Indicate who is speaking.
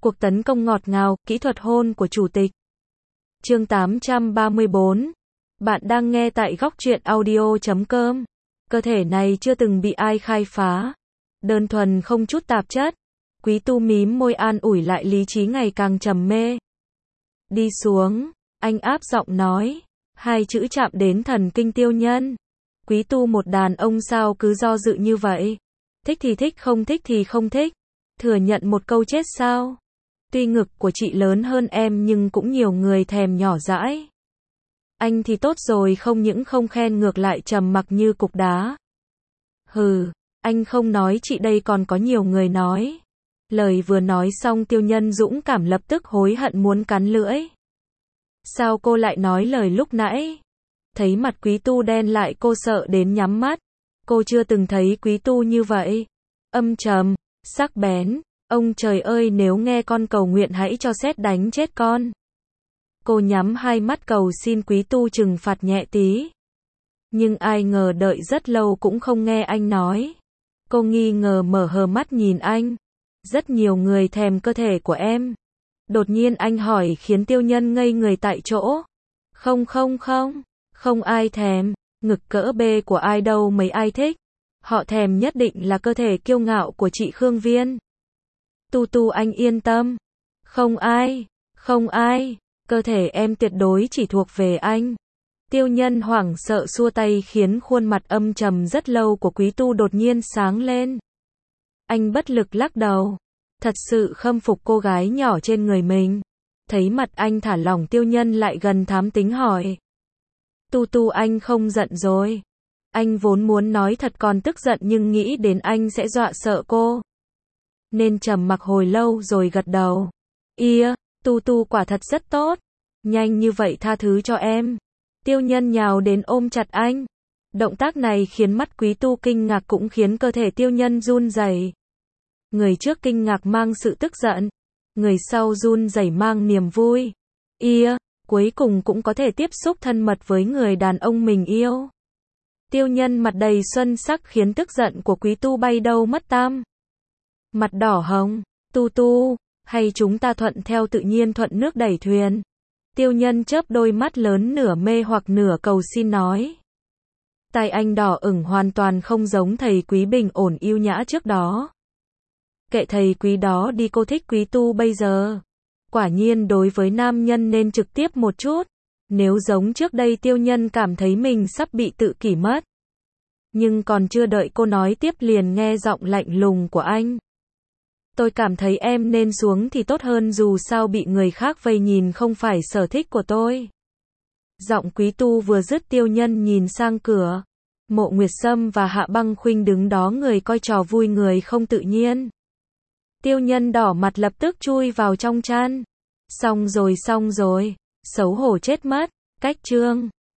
Speaker 1: Cuộc tấn công ngọt ngào, kỹ thuật hôn của chủ tịch. Chương 834. Bạn đang nghe tại góc truyện audio.com. Cơ thể này chưa từng bị ai khai phá. Đơn thuần không chút tạp chất. Quý tu mím môi an ủi lại lý trí ngày càng trầm mê. Đi xuống, anh áp giọng nói. Hai chữ chạm đến thần kinh Tiêu Nhân. Quý tu một đàn ông sao cứ do dự như vậy? Thích thì thích, không thích thì không thích. Thừa nhận một câu chết sao? Tuy ngực của chị lớn hơn em nhưng cũng nhiều người thèm nhỏ dãi. Anh thì tốt rồi, không những không khen ngược lại trầm mặc như cục đá. Hừ, anh không nói chị đây còn có nhiều người nói. Lời vừa nói xong Tiêu Nhân dũng cảm lập tức hối hận muốn cắn lưỡi. Sao cô lại nói lời lúc nãy? Thấy mặt Quý tu đen lại cô sợ đến nhắm mắt. Cô chưa từng thấy Quý tu như vậy. Âm trầm, sắc bén. Ông trời ơi, nếu nghe con cầu nguyện hãy cho sét đánh chết con. Cô nhắm hai mắt cầu xin Quý tu trừng phạt nhẹ tí. Nhưng ai ngờ đợi rất lâu cũng không nghe anh nói. Cô nghi ngờ mở hờ mắt nhìn anh. Rất nhiều người thèm cơ thể của em. Đột nhiên anh hỏi khiến Tiêu Nhân ngây người tại chỗ. Không ai thèm. Ngực cỡ B của ai đâu mấy ai thích. Họ thèm nhất định là cơ thể kiêu ngạo của chị Khương Viên. Tu anh yên tâm. Không ai. Cơ thể em tuyệt đối chỉ thuộc về anh. Tiêu Nhân hoảng sợ xua tay khiến khuôn mặt âm trầm rất lâu của Quý tu đột nhiên sáng lên. Anh bất lực lắc đầu. Thật sự khâm phục cô gái nhỏ trên người mình. Thấy mặt anh thả lỏng Tiêu Nhân lại gần thám tính hỏi. Tu anh không giận rồi. Anh vốn muốn nói thật còn tức giận nhưng nghĩ đến anh sẽ dọa sợ cô. Nên trầm mặc hồi lâu rồi gật đầu. Ia, tu quả thật rất tốt. Nhanh như vậy tha thứ cho em. Tiêu Nhân nhào đến ôm chặt anh. Động tác này khiến mắt Quý tu kinh ngạc cũng khiến cơ thể Tiêu Nhân run rẩy. Người trước kinh ngạc mang sự tức giận. Người sau run rẩy mang niềm vui. Ia, cuối cùng cũng có thể tiếp xúc thân mật với người đàn ông mình yêu. Tiêu Nhân mặt đầy xuân sắc khiến tức giận của Quý tu bay đâu mất tăm. Mặt đỏ hồng, tu, hay chúng ta thuận theo tự nhiên thuận nước đẩy thuyền. Tiêu Nhân chớp đôi mắt lớn nửa mê hoặc nửa cầu xin nói. Tai anh đỏ ửng hoàn toàn không giống thầy Quý bình ổn yêu nhã trước đó. Kệ thầy Quý đó đi, cô thích Quý tu bây giờ. Quả nhiên đối với nam nhân nên trực tiếp một chút. Nếu giống trước đây Tiêu Nhân cảm thấy mình sắp bị tự kỷ mất. Nhưng còn chưa đợi cô nói tiếp liền nghe giọng lạnh lùng của anh. Tôi cảm thấy em nên xuống thì tốt hơn, dù sao bị người khác vây nhìn không phải sở thích của tôi. Giọng Quý tu vừa dứt Tiêu Nhân nhìn sang cửa. Mộ Nguyệt Sâm và Hạ Băng Khuynh đứng đó người coi trò vui người không tự nhiên. Tiêu Nhân đỏ mặt lập tức chui vào trong chăn. Xong rồi, xấu hổ chết mất. Cách chương